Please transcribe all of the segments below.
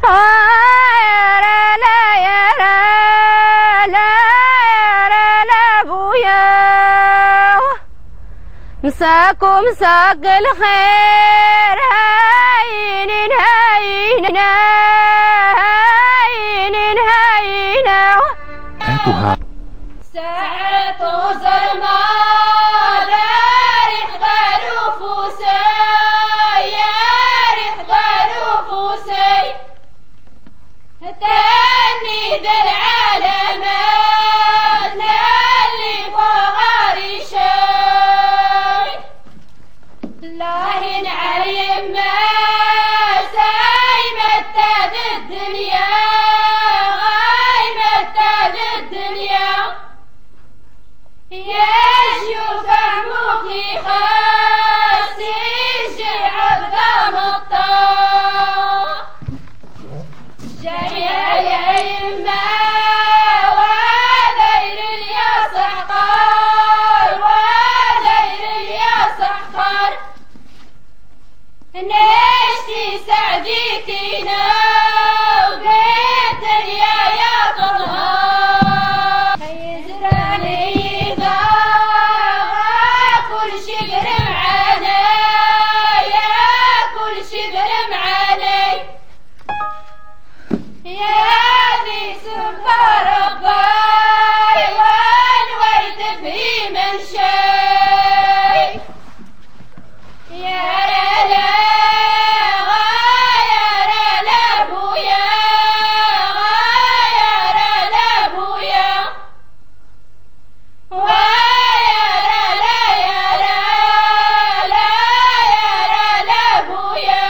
مساكم مساق الخير هاين هاين هاين هاين ساعة ظلمة داري حضر فوسي ياري حضر فوسي تاني ذا العالمات اللي فوق شي لاهن علي ما سايمة تاج الدنيا غايمة تاج الدنيا يشوف عموكي خاسي عبد مطاع جاية يا يما ودير يا صحقار ودير يا صحقار نشتي سعديكينا وبيت يا طلها يزرعني كل شجر معانا يا كل شجر معانا يا ذي سلطة رباي وانويت في من شي يا رلا غاير لابويا غاير لابويا ويا لا يا لا لا يا لابويا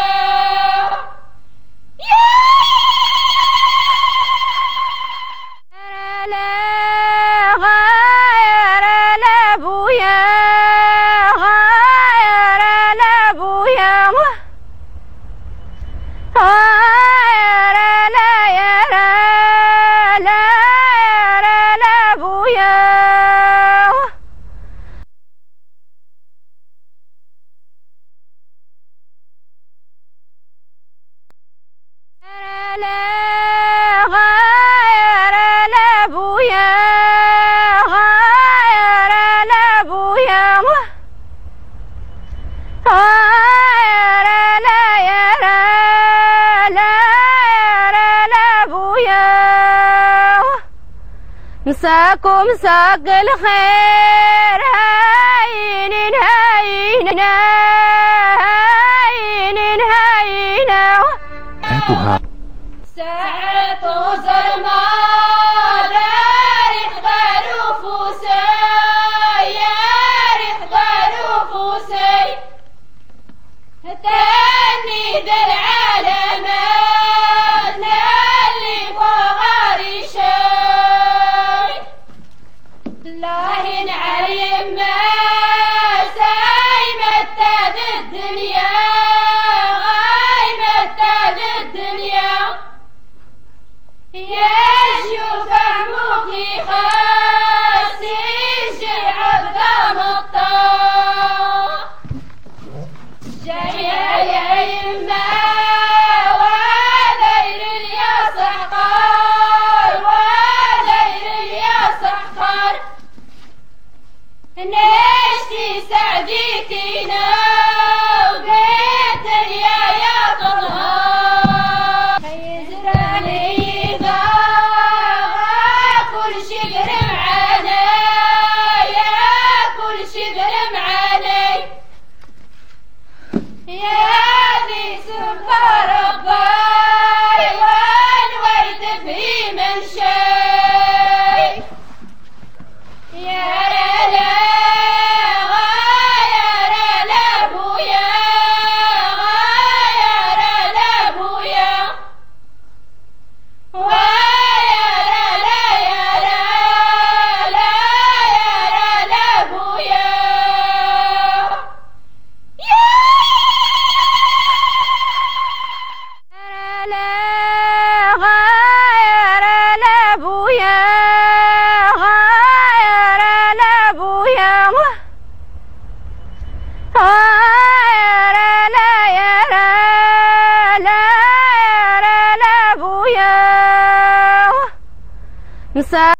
مساكم مساق الخير هاين هاين هاين هاين ساعة ظلمة داري حضر فوسي ياري حضر فوسي تاني ذا العالمات اللي فوق شي لاهن علي ما سايمة تاج الدنيا غايمة تاج الدنيا يشوف عموكي خاسي عبد مطاع جاية يا يما ودير يا صحقار ودير يا صحقار نشتي سعديكينا وبيت يا طلها يزرعني كل شجر معانا يا كل شجر معانا يا ذي سلطة رباي وانويت في من شي يا رلا غاير لابويا غاير لابويا ويا لا يا لا لا يا لابويا مساء